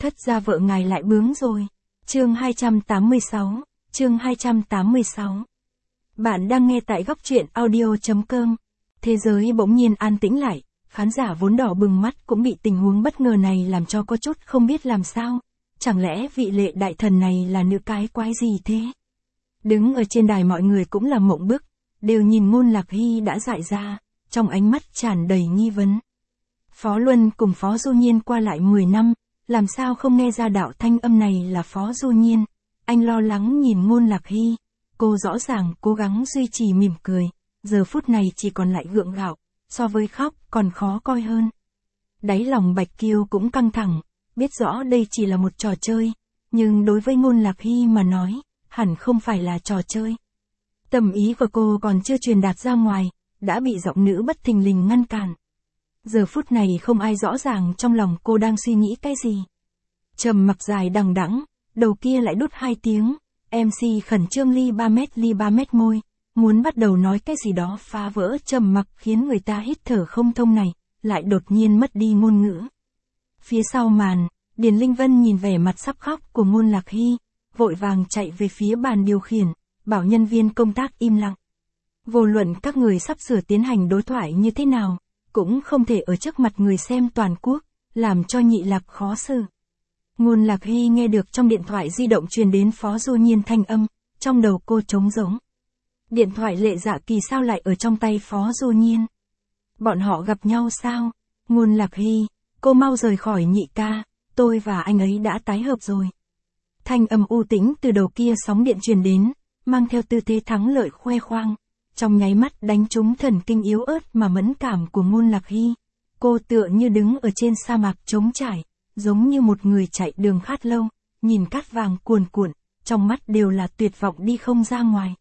Thất gia vợ ngài lại bướng rồi. Chương 286, chương 286. Bạn đang nghe tại góc truyện audio.com. Thế giới bỗng nhiên an tĩnh lại, khán giả vốn đỏ bừng mắt cũng bị tình huống bất ngờ này làm cho có chút không biết làm sao. Chẳng lẽ vị lệ đại thần này là nữ cái quái gì thế? Đứng ở trên đài mọi người cũng là mộng bức, đều nhìn Ngôn Lạc Hy đã dại ra, trong ánh mắt tràn đầy nghi vấn. Phó Luân cùng Phó Du Nhiên qua lại 10 năm, làm sao không nghe ra đạo thanh âm này là Phó Du Nhiên. Anh lo lắng nhìn Ngôn Lạc Hy, cô rõ ràng cố gắng duy trì mỉm cười, giờ phút này chỉ còn lại gượng gạo, so với khóc còn khó coi hơn. Đáy lòng Bạch Kiêu cũng căng thẳng, biết rõ đây chỉ là một trò chơi, nhưng đối với Ngôn Lạc Hy mà nói, hẳn không phải là trò chơi. Tâm ý của cô còn chưa truyền đạt ra ngoài, đã bị giọng nữ bất thình lình ngăn cản. Giờ phút này không ai rõ ràng trong lòng cô đang suy nghĩ cái gì. Trầm mặc dài đằng đẵng, đầu kia lại đút 2 tiếng, MC khẩn trương ly 3 mét môi, muốn bắt đầu nói cái gì đó phá vỡ trầm mặc khiến người ta hít thở không thông này, lại đột nhiên mất đi ngôn ngữ. Phía sau màn, Điền Linh Vân nhìn vẻ mặt sắp khóc của Ngôn Lạc Hy, vội vàng chạy về phía bàn điều khiển, bảo nhân viên công tác im lặng. Vô luận các người sắp sửa tiến hành đối thoại như thế nào, cũng không thể ở trước mặt người xem toàn quốc, làm cho Nhị Lạc khó xử. Ngôn Lạc Hy nghe được trong điện thoại di động truyền đến Phó Du Nhiên thanh âm, trong đầu cô trống rỗng. Điện thoại Lệ Dạ Kỳ sao lại ở trong tay Phó Du Nhiên? Bọn họ gặp nhau sao? Ngôn Lạc Hy, cô mau rời khỏi Nhị ca, tôi và anh ấy đã tái hợp rồi. Thanh âm u tĩnh từ đầu kia sóng điện truyền đến, mang theo tư thế thắng lợi khoe khoang, trong nháy mắt đánh trúng thần kinh yếu ớt mà mẫn cảm của Ngôn Lạc Hy. Cô tựa như đứng ở trên sa mạc trống trải, giống như một người chạy đường khát lâu, nhìn cát vàng cuồn cuộn, trong mắt đều là tuyệt vọng đi không ra ngoài.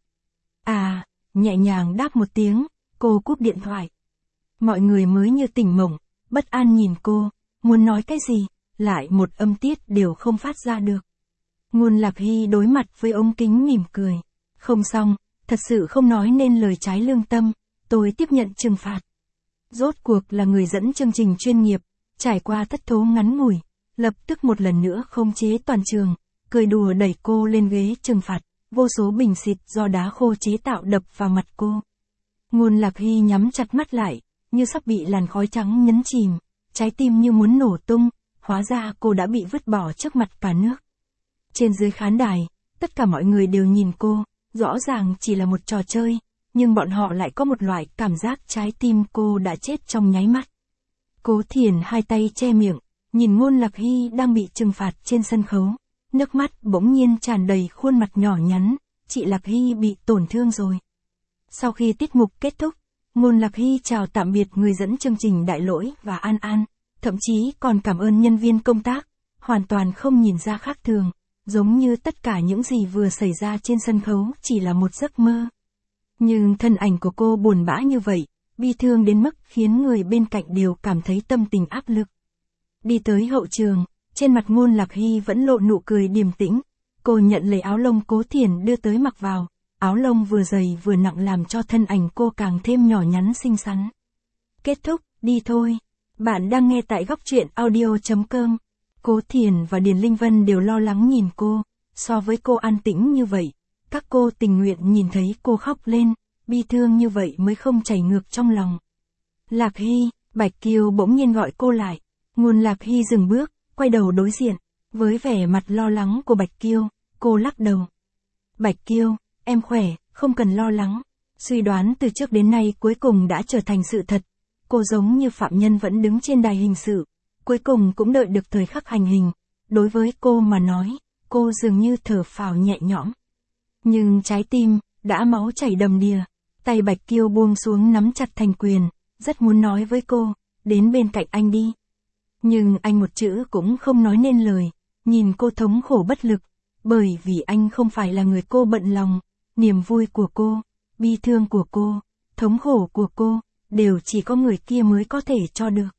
À, nhẹ nhàng đáp một tiếng, cô cúp điện thoại. Mọi người mới như tỉnh mộng, bất an nhìn cô, muốn nói cái gì, lại một âm tiết đều không phát ra được. Ngôn Lạc Hy đối mặt với ống kính mỉm cười. Không xong, thật sự không nói nên lời trái lương tâm, tôi tiếp nhận trừng phạt. Rốt cuộc là người dẫn chương trình chuyên nghiệp, trải qua thất thố ngắn ngủi, lập tức một lần nữa khống chế toàn trường, cười đùa đẩy cô lên ghế trừng phạt, vô số bình xịt do đá khô chế tạo đập vào mặt cô. Ngôn Lạc Hy nhắm chặt mắt lại, như sắp bị làn khói trắng nhấn chìm, trái tim như muốn nổ tung, hóa ra cô đã bị vứt bỏ trước mặt cả nước. Trên dưới khán đài, tất cả mọi người đều nhìn cô, rõ ràng chỉ là một trò chơi, nhưng bọn họ lại có một loại cảm giác trái tim cô đã chết trong nháy mắt. Cố Thiền hai tay che miệng, nhìn Ngôn Lạc Hy đang bị trừng phạt trên sân khấu, nước mắt bỗng nhiên tràn đầy khuôn mặt nhỏ nhắn, chị Lạc Hy bị tổn thương rồi. Sau khi tiết mục kết thúc, Ngôn Lạc Hy chào tạm biệt người dẫn chương trình Đại Lỗi và An An, thậm chí còn cảm ơn nhân viên công tác, hoàn toàn không nhìn ra khác thường, giống như tất cả những gì vừa xảy ra trên sân khấu chỉ là một giấc mơ. Nhưng thân ảnh của cô buồn bã như vậy, bi thương đến mức khiến người bên cạnh đều cảm thấy tâm tình áp lực. Đi tới hậu trường, trên mặt Ngôn Lạc Hy vẫn lộ nụ cười điềm tĩnh, cô nhận lấy áo lông Cố Thiền đưa tới mặc vào, áo lông vừa dày vừa nặng làm cho thân ảnh cô càng thêm nhỏ nhắn xinh xắn. Kết thúc, đi thôi. Bạn đang nghe tại góc truyện audio.com. Cố Thiền và Điền Linh Vân đều lo lắng nhìn cô, so với cô an tĩnh như vậy, các cô tình nguyện nhìn thấy cô khóc lên, bi thương như vậy mới không chảy ngược trong lòng. Lạc Hy, Bạch Kiêu bỗng nhiên gọi cô lại. Ngôn Lạc Hy dừng bước, quay đầu đối diện, với vẻ mặt lo lắng của Bạch Kiêu, cô lắc đầu. Bạch Kiêu, em khỏe, không cần lo lắng. Suy đoán từ trước đến nay cuối cùng đã trở thành sự thật. Cô giống như phạm nhân vẫn đứng trên đài hình sự, cuối cùng cũng đợi được thời khắc hành hình. Đối với cô mà nói, cô dường như thở phào nhẹ nhõm. Nhưng trái tim, đã máu chảy đầm đìa, tay Bạch Kiêu buông xuống nắm chặt thành quyền, rất muốn nói với cô, đến bên cạnh anh đi. Nhưng anh một chữ cũng không nói nên lời, nhìn cô thống khổ bất lực, bởi vì anh không phải là người cô bận lòng, niềm vui của cô, bi thương của cô, thống khổ của cô, đều chỉ có người kia mới có thể cho được.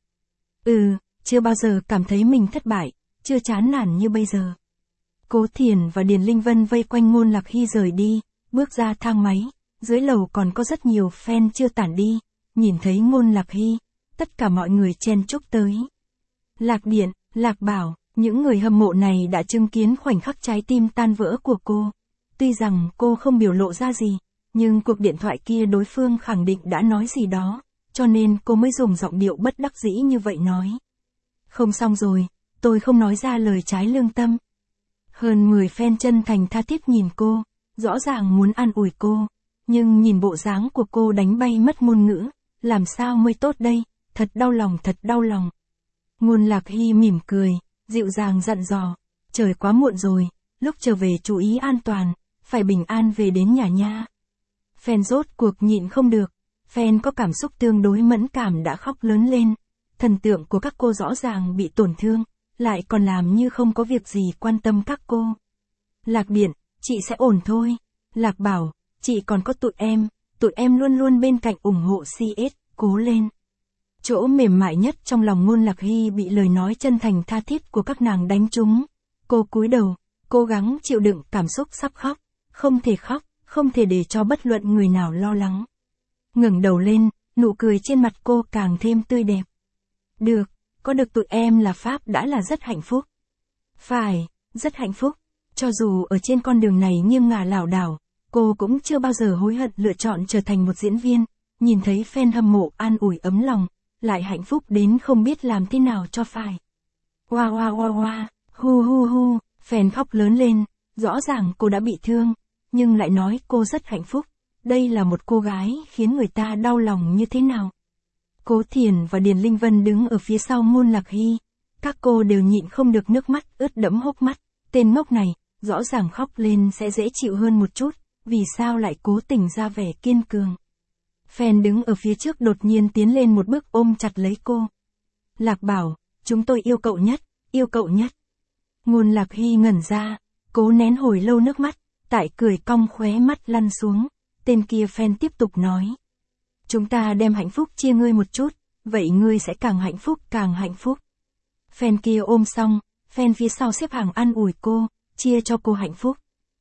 Chưa bao giờ cảm thấy mình thất bại, chưa chán nản như bây giờ. Cố Thiền và Điền Linh Vân vây quanh Ngôn Lạc Hy rời đi, bước ra thang máy, dưới lầu còn có rất nhiều fan chưa tản đi, nhìn thấy Ngôn Lạc Hy, tất cả mọi người chen chúc tới. Lạc Điện, Lạc Bảo, Những người hâm mộ này đã chứng kiến khoảnh khắc trái tim tan vỡ của cô. Tuy rằng cô không biểu lộ ra gì, nhưng cuộc điện thoại kia đối phương khẳng định đã nói gì đó, cho nên cô mới dùng giọng điệu bất đắc dĩ như vậy nói. Không xong rồi, tôi không nói ra lời trái lương tâm. Hơn 10 fan chân thành tha thiết nhìn cô, rõ ràng muốn an ủi cô, nhưng nhìn bộ dáng của cô đánh bay mất ngôn ngữ, làm sao mới tốt đây, thật đau lòng thật đau lòng. Ngôn Lạc Hy mỉm cười, dịu dàng dặn dò, trời quá muộn rồi, lúc trở về chú ý an toàn, phải bình an về đến nhà nha. Fan rốt cuộc nhịn không được, fan có cảm xúc tương đối mẫn cảm đã khóc lớn lên, thần tượng của các cô rõ ràng bị tổn thương, lại còn làm như không có việc gì quan tâm các cô. Lạc Điện, chị sẽ ổn thôi. Lạc bảo, chị còn có tụi em luôn luôn bên cạnh ủng hộ CS, cố lên. Chỗ mềm mại nhất trong lòng Ngôn Lạc Hy bị lời nói chân thành tha thiết của các nàng đánh trúng. Cô cúi đầu, cố gắng chịu đựng cảm xúc sắp khóc, khóc, không thể để cho bất luận người nào lo lắng. Ngẩng đầu lên, nụ cười trên mặt cô càng thêm tươi đẹp. Được, có được tụi em là Pháp đã là rất hạnh phúc. Phải, rất hạnh phúc. Cho dù ở trên con đường này nghiêng ngả lảo đảo, cô cũng chưa bao giờ hối hận lựa chọn trở thành một diễn viên. Nhìn thấy fan hâm mộ an ủi ấm lòng, lại hạnh phúc đến không biết làm thế nào cho phải. Wow wow wow wow, hu hu hu, fan khóc lớn lên, rõ ràng cô đã bị thương, nhưng lại nói cô rất hạnh phúc. Đây là một cô gái khiến người ta đau lòng như thế nào. Cố Thiền và Điền Linh Vân đứng ở phía sau Ngôn Lạc Hy. Các cô đều nhịn không được nước mắt ướt đẫm hốc mắt. Tên ngốc này, rõ ràng khóc lên sẽ dễ chịu hơn một chút, vì sao lại cố tình ra vẻ kiên cường. Fan đứng ở phía trước đột nhiên tiến lên một bước ôm chặt lấy cô. Lạc bảo, chúng tôi yêu cậu nhất, yêu cậu nhất. Ngôn Lạc Hy ngẩn ra, cố nén hồi lâu nước mắt, tại cười cong khóe mắt lăn xuống. Tên kia fan tiếp tục nói. Chúng ta đem hạnh phúc chia ngươi một chút, vậy ngươi sẽ càng hạnh phúc càng hạnh phúc. Fan kia ôm xong, fan phía sau xếp hàng an ủi cô, chia cho cô hạnh phúc.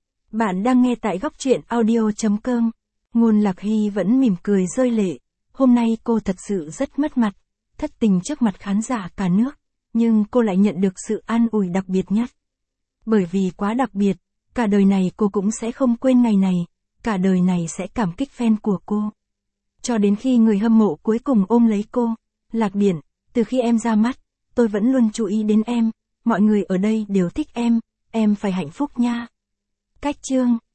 Bạn đang nghe tại góc truyện audio.com. Ngôn Lạc Hy vẫn mỉm cười rơi lệ. Hôm nay cô thật sự rất mất mặt, thất tình trước mặt khán giả cả nước, nhưng cô lại nhận được sự an ủi đặc biệt nhất. Bởi vì quá đặc biệt, cả đời này cô cũng sẽ không quên ngày này, cả đời này sẽ cảm kích fan của cô. Cho đến khi người hâm mộ cuối cùng ôm lấy cô. Lạc Điển, từ khi em ra mắt, tôi vẫn luôn chú ý đến em, mọi người ở đây đều thích em phải hạnh phúc nha. Cách chương